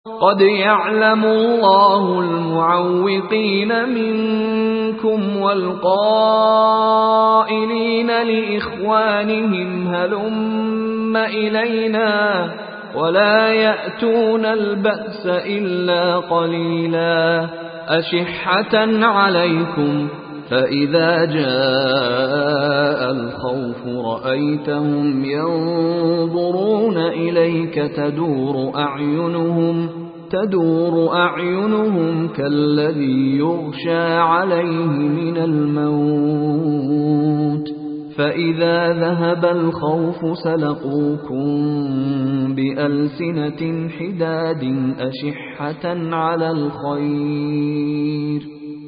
قد يعلم الله المعوقين منكم والقائلين لإخوانهم هلم إلينا ولا يأتون البأس إلا قليلا أشحة عليكم فإذا جاء الخوف رأيتهم ينظرون إليك تدور أعينهم كالذي يغشى عليه من الموت فإذا ذهب الخوف سلقوكم بألسنة حداد أشحة على الخير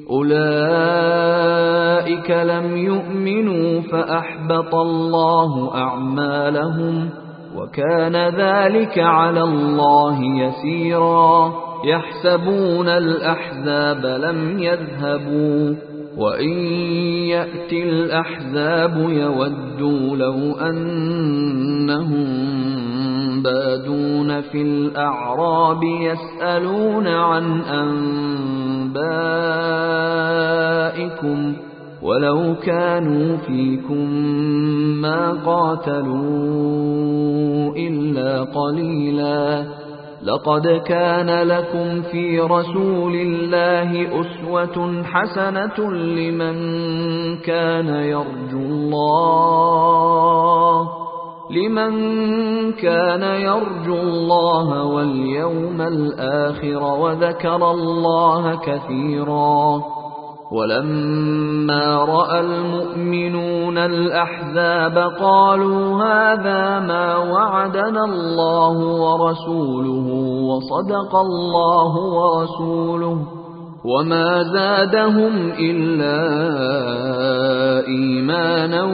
أولئك لم يؤمنوا فأحبط الله أعمالهم وكان ذلك على الله يسيرا يحسبون الأحزاب لم يذهبوا وإن يأتي الأحزاب يودوا لو أنهم بادون في الأعراب يسألون عن أنبائكم ولو كانوا فيكم ما قاتلوا إلا قليلا لقد كان لكم في رسول الله أسوة حسنة لمن كان يرجو الله واليوم الآخر وذكر الله كثيرا ولما رأى المؤمنون الأحزاب قالوا هذا ما وعدنا الله ورسوله وصدق الله ورسوله وما زادهم إلا إيمانا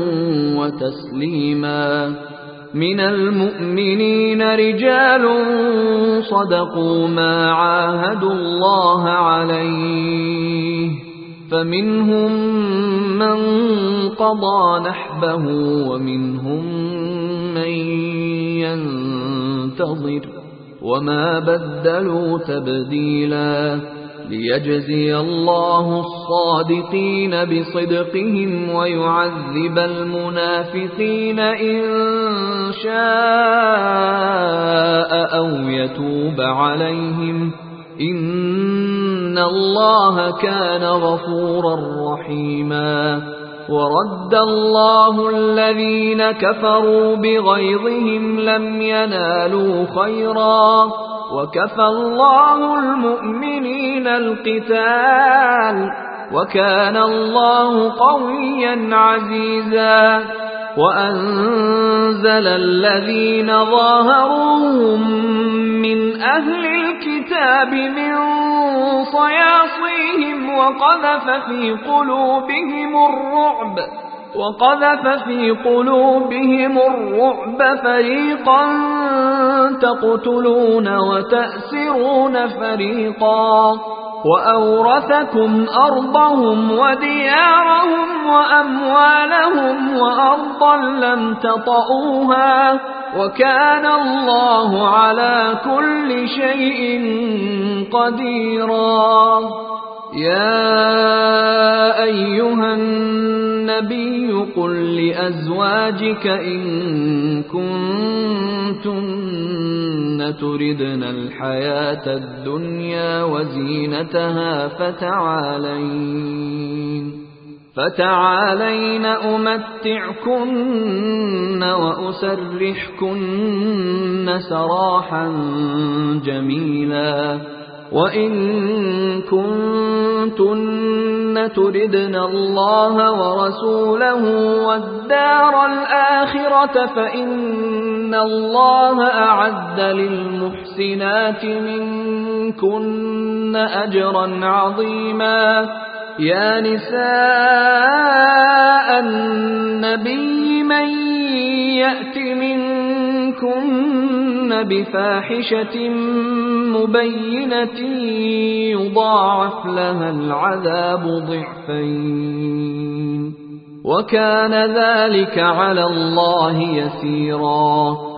وتسليما من المؤمنين رجال صدقوا ما عاهدوا الله عليه فمنهم من قضى نحبه ومنهم من ينتظر وما بدلوا تبديلا ليجزي الله الصادقين بصدقهم ويعذب المنافقين إن شاء أو يتوب عليهم إن الله كان غفورا رحيما ورد الله الذين كفروا بغيظهم لم ينالوا خيرا وكفى الله المؤمنين القتال وكان الله قويا عزيزا وأنزل الذين ظاهروهم من أهل الكتاب من صياصيهم وقذف في قلوبهم الرعب فريقا تقتلون وتأسرون فريقا وأورثكم أرضهم وديارهم وأموالهم وأرضا لم تطئوها وكان الله على كل شيء قديرا يا أيها النبي قل لأزواجك إن كنتن تردن الحياة الدنيا وزينتها فتعالين أمتعكن وأسرحكن سراحا جميلا وإن كنتن تردن الله ورسوله والدار الآخرة فإن الله أعد للمحسنات منكن أجرا عظيما يا نساء النبي من يأت منكن بفاحشة مبينة يضاعف لها العذاب ضعفين وكان ذلك على الله يسيرا